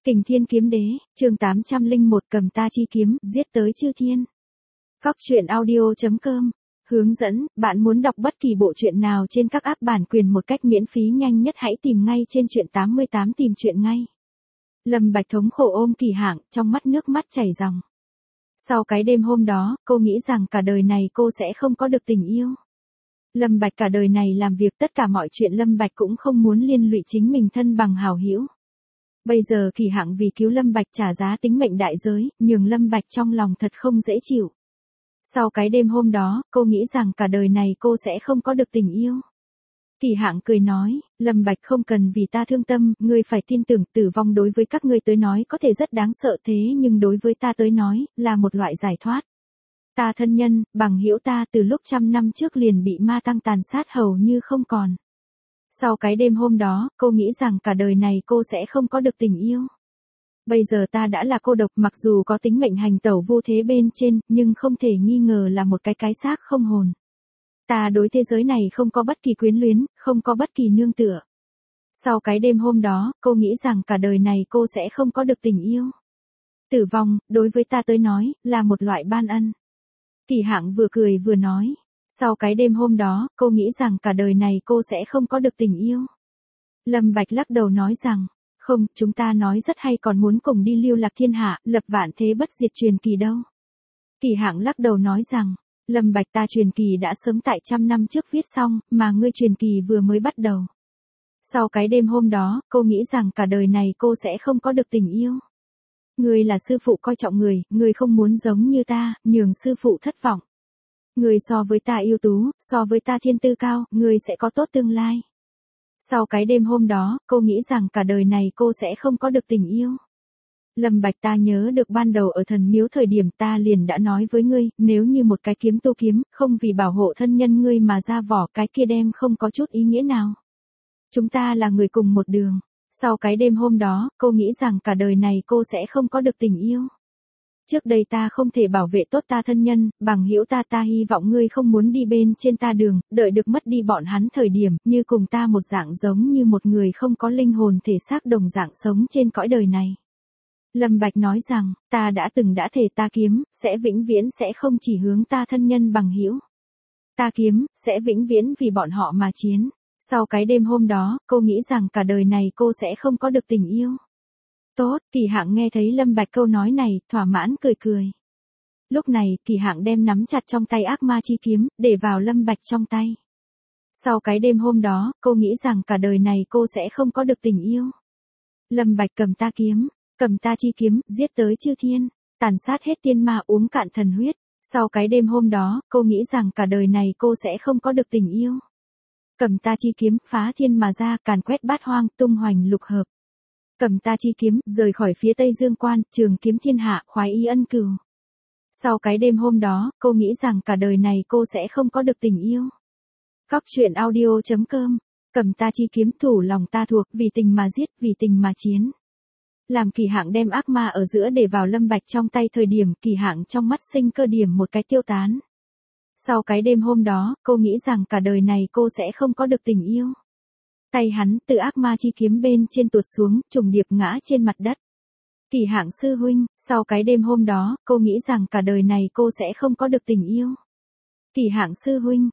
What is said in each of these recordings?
Kình Thiên Kiếm Đế, chương 801 cầm ta chi kiếm, giết tới chư thiên. Góc truyện audio.com hướng dẫn, bạn muốn đọc bất kỳ bộ truyện nào trên các app bản quyền một cách miễn phí nhanh nhất hãy tìm ngay trên truyện 88 tìm truyện ngay. Lâm Bạch thống khổ ôm Kỳ Hạng, trong mắt nước mắt chảy ròng. Sau cái đêm hôm đó, cô nghĩ rằng cả đời này cô sẽ không có được tình yêu. Lâm Bạch cả đời này làm việc tất cả mọi chuyện Lâm Bạch cũng không muốn liên lụy chính mình thân bằng hảo hữu. Bây giờ Kỳ Hạng vì cứu Lâm Bạch trả giá tính mệnh đại giới, nhường Lâm Bạch trong lòng thật không dễ chịu. Sau cái đêm hôm đó, cô nghĩ rằng cả đời này cô sẽ không có được tình yêu. Kỳ Hạng cười nói, Lâm Bạch không cần vì ta thương tâm, ngươi phải tin tưởng tử vong đối với các ngươi tới nói có thể rất đáng sợ thế nhưng đối với ta tới nói, là một loại giải thoát. Ta thân nhân, bằng hữu ta từ lúc 100 năm trước liền bị ma tăng tàn sát hầu như không còn. Sau cái đêm hôm đó, cô nghĩ rằng cả đời này cô sẽ không có được tình yêu. Bây giờ ta đã là cô độc mặc dù có tính mệnh hành tẩu vô thế bên trên, nhưng không thể nghi ngờ là một cái xác không hồn. Ta đối thế giới này không có bất kỳ quyến luyến, không có bất kỳ nương tựa. Sau cái đêm hôm đó, cô nghĩ rằng cả đời này cô sẽ không có được tình yêu. Tử vong, đối với ta tới nói, là một loại ban ân. Kỳ Hạng vừa cười vừa nói. Sau cái đêm hôm đó, cô nghĩ rằng cả đời này cô sẽ không có được tình yêu. Lâm Bạch lắc đầu nói rằng, không, chúng ta nói rất hay còn muốn cùng đi lưu lạc thiên hạ, lập vạn thế bất diệt truyền kỳ đâu. Kỳ Hạng lắc đầu nói rằng, Lâm Bạch ta truyền kỳ đã sớm tại 100 năm trước viết xong, mà ngươi truyền kỳ vừa mới bắt đầu. Sau cái đêm hôm đó, cô nghĩ rằng cả đời này cô sẽ không có được tình yêu. Ngươi là sư phụ coi trọng người, ngươi không muốn giống như ta, nhường sư phụ thất vọng. Ngươi so với ta ưu tú, so với ta thiên tư cao, ngươi sẽ có tốt tương lai. Sau cái đêm hôm đó, cô nghĩ rằng cả đời này cô sẽ không có được tình yêu. Lâm Bạch ta nhớ được ban đầu ở thần miếu thời điểm ta liền đã nói với ngươi, nếu như một cái kiếm tu kiếm, không vì bảo hộ thân nhân ngươi mà ra vỏ cái kia đem không có chút ý nghĩa nào. Chúng ta là người cùng một đường. Sau cái đêm hôm đó, cô nghĩ rằng cả đời này cô sẽ không có được tình yêu. Trước đây ta không thể bảo vệ tốt ta thân nhân, bằng hữu ta hy vọng ngươi không muốn đi bên trên ta đường, đợi được mất đi bọn hắn thời điểm, như cùng ta một dạng giống như một người không có linh hồn thể xác đồng dạng sống trên cõi đời này. Lâm Bạch nói rằng, ta đã thể ta kiếm, sẽ vĩnh viễn sẽ không chỉ hướng ta thân nhân bằng hữu. Ta kiếm, sẽ vĩnh viễn vì bọn họ mà chiến. Sau cái đêm hôm đó, cô nghĩ rằng cả đời này cô sẽ không có được tình yêu. Tốt, Kỳ Hạng nghe thấy Lâm Bạch câu nói này, thỏa mãn cười cười. Lúc này, Kỳ Hạng đem nắm chặt trong tay ác ma chi kiếm, để vào Lâm Bạch trong tay. Sau cái đêm hôm đó, cô nghĩ rằng cả đời này cô sẽ không có được tình yêu. Lâm Bạch cầm ta chi kiếm, giết tới chư thiên, tàn sát hết tiên ma uống cạn thần huyết. Sau cái đêm hôm đó, cô nghĩ rằng cả đời này cô sẽ không có được tình yêu. Cầm ta chi kiếm, phá thiên mà ra, càn quét bát hoang, tung hoành lục hợp. Cầm ta chi kiếm, rời khỏi phía Tây Dương Quan, trường kiếm thiên hạ, khoái y ân cừu. Sau cái đêm hôm đó, cô nghĩ rằng cả đời này cô sẽ không có được tình yêu. Góc truyện audio.com cầm ta chi kiếm thủ lòng ta thuộc, vì tình mà giết, vì tình mà chiến. Làm Kỳ Hạng đem ác ma ở giữa để vào Lâm Bạch trong tay thời điểm, Kỳ Hạng trong mắt sinh cơ điểm một cái tiêu tán. Sau cái đêm hôm đó, cô nghĩ rằng cả đời này cô sẽ không có được tình yêu. Tay hắn từ ác ma chi kiếm bên trên tuột xuống, trùng điệp ngã trên mặt đất. Kỳ Hạng sư huynh, sau cái đêm hôm đó, cô nghĩ rằng cả đời này cô sẽ không có được tình yêu. Kỳ Hạng sư huynh,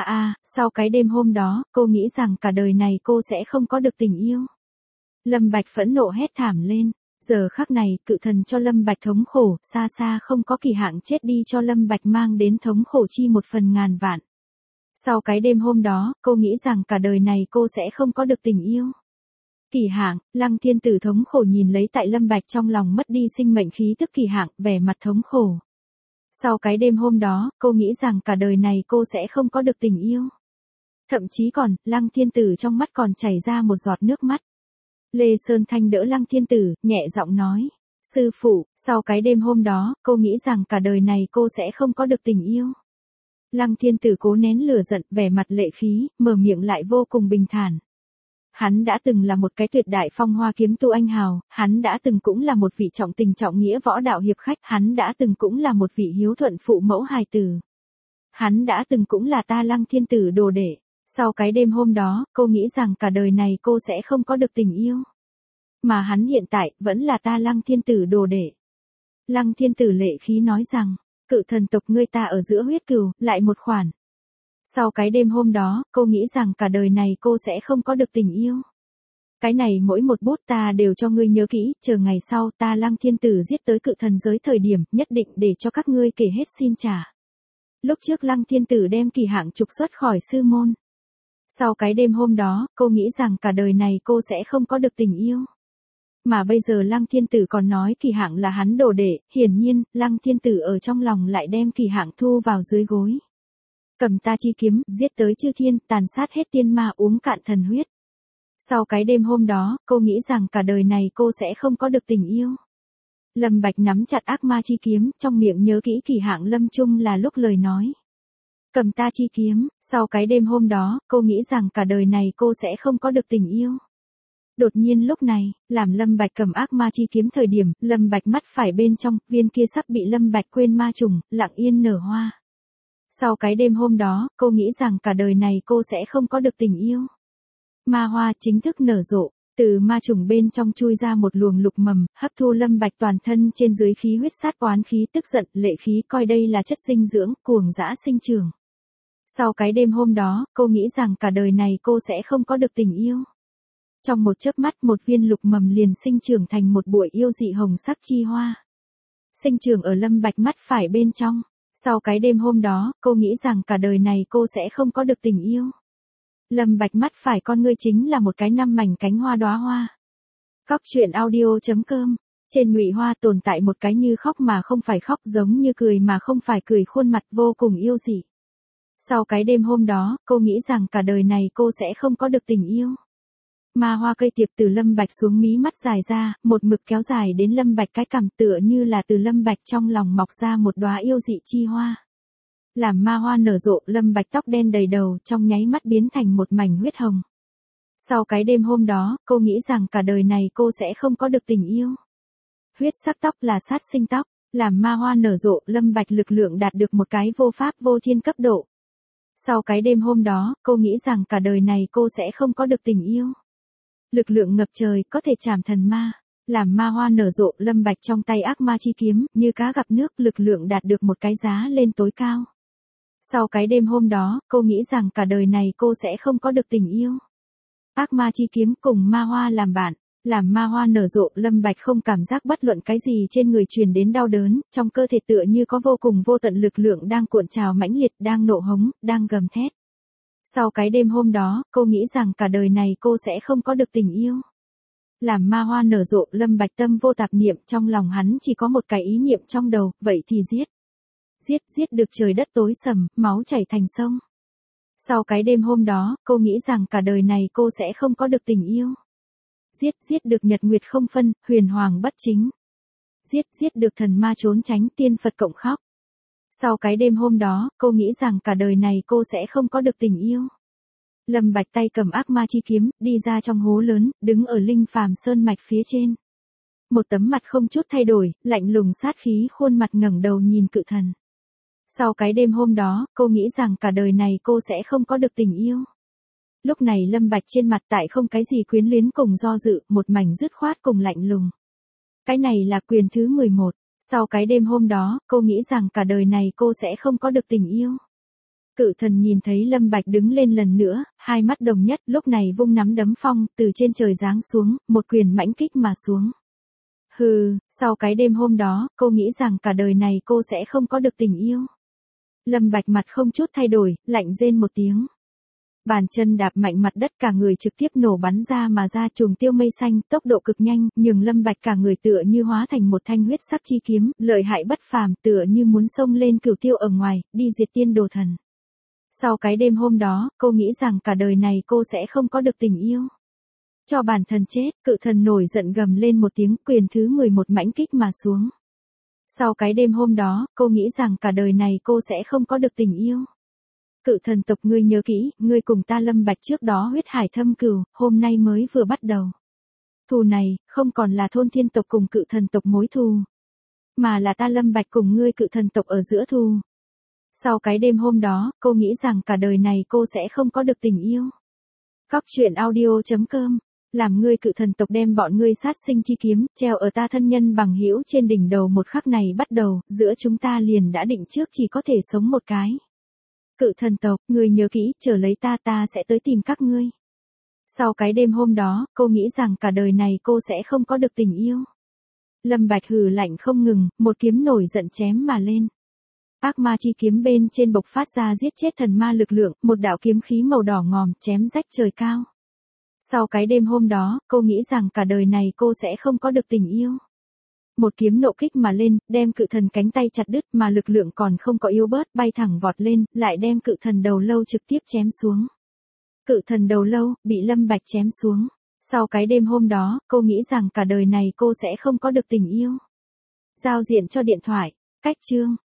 sau cái đêm hôm đó, cô nghĩ rằng cả đời này cô sẽ không có được tình yêu. Lâm Bạch phẫn nộ hét thảm lên. Giờ khắc này, cự thần cho Lâm Bạch thống khổ, xa xa không có Kỳ Hạng chết đi cho Lâm Bạch mang đến thống khổ chi 1/1000 vạn. Sau cái đêm hôm đó, cô nghĩ rằng cả đời này cô sẽ không có được tình yêu. Kỳ Hạng, Lăng Thiên Tử thống khổ nhìn lấy tại Lâm Bạch trong lòng mất đi sinh mệnh khí tức Kỳ Hạng, vẻ mặt thống khổ. Sau cái đêm hôm đó, cô nghĩ rằng cả đời này cô sẽ không có được tình yêu. Thậm chí còn, Lăng Thiên Tử trong mắt còn chảy ra một giọt nước mắt. Lê Sơn Thanh đỡ Lăng Thiên Tử, nhẹ giọng nói. Sư phụ, sau cái đêm hôm đó, cô nghĩ rằng cả đời này cô sẽ không có được tình yêu. Lăng Thiên Tử cố nén lửa giận, vẻ mặt lệ khí, mở miệng lại vô cùng bình thản. Hắn đã từng là một cái tuyệt đại phong hoa kiếm tu anh hào, hắn đã từng cũng là một vị trọng tình trọng nghĩa võ đạo hiệp khách, hắn đã từng cũng là một vị hiếu thuận phụ mẫu hài tử. Hắn đã từng cũng là ta Lăng Thiên Tử đồ đệ. Sau cái đêm hôm đó, cô nghĩ rằng cả đời này cô sẽ không có được tình yêu. Mà hắn hiện tại, vẫn là ta Lăng Thiên Tử đồ đệ. Lăng Thiên Tử lệ khí nói rằng, cự thần tộc ngươi ta ở giữa huyết cừu, lại một khoản. Sau cái đêm hôm đó, cô nghĩ rằng cả đời này cô sẽ không có được tình yêu. Cái này mỗi một bút ta đều cho ngươi nhớ kỹ, chờ ngày sau ta Lăng Thiên Tử giết tới cự thần giới thời điểm, nhất định để cho các ngươi kể hết xin trả. Lúc trước Lăng Thiên Tử đem Kỳ Hạng trục xuất khỏi sư môn. Sau cái đêm hôm đó, cô nghĩ rằng cả đời này cô sẽ không có được tình yêu. Mà bây giờ Lăng Thiên Tử còn nói Kỳ Hạng là hắn đồ đệ, hiển nhiên, Lăng Thiên Tử ở trong lòng lại đem Kỳ Hạng thu vào dưới gối. Cầm ta chi kiếm, giết tới chư thiên, tàn sát hết tiên ma, uống cạn thần huyết. Sau cái đêm hôm đó, cô nghĩ rằng cả đời này cô sẽ không có được tình yêu. Lâm Bạch nắm chặt ác ma chi kiếm, trong miệng nhớ kỹ Kỳ Hạng lâm chung là lúc lời nói. Cầm ta chi kiếm, sau cái đêm hôm đó, cô nghĩ rằng cả đời này cô sẽ không có được tình yêu. Đột nhiên lúc này, làm Lâm Bạch cầm ác ma chi kiếm thời điểm, Lâm Bạch mắt phải bên trong, viên kia sắp bị Lâm Bạch quên ma trùng, lặng yên nở hoa. Sau cái đêm hôm đó, cô nghĩ rằng cả đời này cô sẽ không có được tình yêu. Ma hoa chính thức nở rộ, từ ma trùng bên trong chui ra một luồng lục mầm, hấp thu Lâm Bạch toàn thân trên dưới khí huyết sát oán khí tức giận, lệ khí coi đây là chất dinh dưỡng, cuồng dã sinh trưởng. Sau cái đêm hôm đó, cô nghĩ rằng cả đời này cô sẽ không có được tình yêu. Trong một chớp mắt một viên lục mầm liền sinh trưởng thành một bụi yêu dị hồng sắc chi hoa. Sinh trưởng ở Lâm Bạch mắt phải bên trong. Sau cái đêm hôm đó, cô nghĩ rằng cả đời này cô sẽ không có được tình yêu. Lâm Bạch mắt phải con ngươi chính là một cái 5 mảnh cánh hoa đóa hoa. Cóc truyện audio.com. Trên nhụy hoa tồn tại một cái như khóc mà không phải khóc, giống như cười mà không phải cười, khuôn mặt vô cùng yêu dị. Sau cái đêm hôm đó, cô nghĩ rằng cả đời này cô sẽ không có được tình yêu. Ma hoa cây tiệp từ Lâm Bạch xuống mí mắt dài ra, một mực kéo dài đến Lâm Bạch cái cằm, tựa như là từ Lâm Bạch trong lòng mọc ra một đóa yêu dị chi hoa. Làm ma hoa nở rộ, Lâm Bạch tóc đen đầy đầu, trong nháy mắt biến thành một mảnh huyết hồng. Sau cái đêm hôm đó, cô nghĩ rằng cả đời này cô sẽ không có được tình yêu. Huyết sắc tóc là sát sinh tóc, làm ma hoa nở rộ, Lâm Bạch lực lượng đạt được một cái vô pháp vô thiên cấp độ. Sau cái đêm hôm đó, cô nghĩ rằng cả đời này cô sẽ không có được tình yêu. Lực lượng ngập trời, có thể chảm thần ma. Làm ma hoa nở rộ, Lâm Bạch trong tay ác ma chi kiếm, như cá gặp nước, lực lượng đạt được một cái giá lên tối cao. Sau cái đêm hôm đó, cô nghĩ rằng cả đời này cô sẽ không có được tình yêu. Ác ma chi kiếm cùng ma hoa làm bạn, làm ma hoa nở rộ, Lâm Bạch không cảm giác bất luận cái gì trên người truyền đến đau đớn, trong cơ thể tựa như có vô cùng vô tận lực lượng đang cuộn trào mãnh liệt, đang nộ hống, đang gầm thét. Sau cái đêm hôm đó, cô nghĩ rằng cả đời này cô sẽ không có được tình yêu. Làm ma hoa nở rộ, Lâm Bạch tâm vô tạp niệm, trong lòng hắn chỉ có một cái ý niệm trong đầu, vậy thì giết. Giết được trời đất tối sầm, máu chảy thành sông. Sau cái đêm hôm đó, cô nghĩ rằng cả đời này cô sẽ không có được tình yêu. Giết được nhật nguyệt không phân, huyền hoàng bất chính. Giết được thần ma trốn tránh, tiên Phật cộng khóc. Sau cái đêm hôm đó, cô nghĩ rằng cả đời này cô sẽ không có được tình yêu. Lâm Bạch tay cầm ác ma chi kiếm, đi ra trong hố lớn, đứng ở linh phàm sơn mạch phía trên. Một tấm mặt không chút thay đổi, lạnh lùng sát khí, khuôn mặt ngẩng đầu nhìn cự thần. Sau cái đêm hôm đó, cô nghĩ rằng cả đời này cô sẽ không có được tình yêu. Lúc này Lâm Bạch trên mặt tại không cái gì quyến luyến cùng do dự, một mảnh dứt khoát cùng lạnh lùng. Cái này là quyền thứ 11. Sau cái đêm hôm đó, cô nghĩ rằng cả đời này cô sẽ không có được tình yêu. Cự thần nhìn thấy Lâm Bạch đứng lên lần nữa, hai mắt đồng nhất, lúc này vung nắm đấm phong, từ trên trời giáng xuống, một quyền mãnh kích mà xuống. Hừ, sau cái đêm hôm đó, cô nghĩ rằng cả đời này cô sẽ không có được tình yêu. Lâm Bạch mặt không chút thay đổi, lạnh rên một tiếng. Bàn chân đạp mạnh mặt đất, cả người trực tiếp nổ bắn ra mà ra, trùng tiêu mây xanh, tốc độ cực nhanh, nhường Lâm Bạch cả người tựa như hóa thành một thanh huyết sắc chi kiếm, lợi hại bất phàm, tựa như muốn xông lên cửu tiêu ở ngoài, đi diệt tiên đồ thần. Sau cái đêm hôm đó, cô nghĩ rằng cả đời này cô sẽ không có được tình yêu. Cho bản thần chết, cự thần nổi giận gầm lên một tiếng, quyền thứ 11 mãnh kích mà xuống. Sau cái đêm hôm đó, cô nghĩ rằng cả đời này cô sẽ không có được tình yêu. Cự thần tộc, ngươi nhớ kỹ, ngươi cùng ta Lâm Bạch trước đó huyết hải thâm cừu, hôm nay mới vừa bắt đầu. Thù này, không còn là thôn thiên tộc cùng cự thần tộc mối thù, mà là ta Lâm Bạch cùng ngươi cự thần tộc ở giữa thù. Sau cái đêm hôm đó, cô nghĩ rằng cả đời này cô sẽ không có được tình yêu. Cóc truyện audio.com Làm ngươi cự thần tộc đem bọn ngươi sát sinh chi kiếm, treo ở ta thân nhân bằng hữu trên đỉnh đầu một khắc này bắt đầu, giữa chúng ta liền đã định trước chỉ có thể sống một cái. Cự thần tộc, ngươi nhớ kỹ, chờ lấy ta sẽ tới tìm các ngươi. Sau cái đêm hôm đó, cô nghĩ rằng cả đời này cô sẽ không có được tình yêu. Lâm Bạch hừ lạnh không ngừng, một kiếm nổi giận chém mà lên. Ác ma chi kiếm bên trên bộc phát ra giết chết thần ma lực lượng, một đạo kiếm khí màu đỏ ngòm chém rách trời cao. Sau cái đêm hôm đó, cô nghĩ rằng cả đời này cô sẽ không có được tình yêu. Một kiếm nộ kích mà lên, đem cự thần cánh tay chặt đứt mà lực lượng còn không có yếu bớt, bay thẳng vọt lên, lại đem cự thần đầu lâu trực tiếp chém xuống. Cự thần đầu lâu, bị Lâm Bạch chém xuống. Sau cái đêm hôm đó, cô nghĩ rằng cả đời này cô sẽ không có được tình yêu. Giao diện cho điện thoại, cách chương.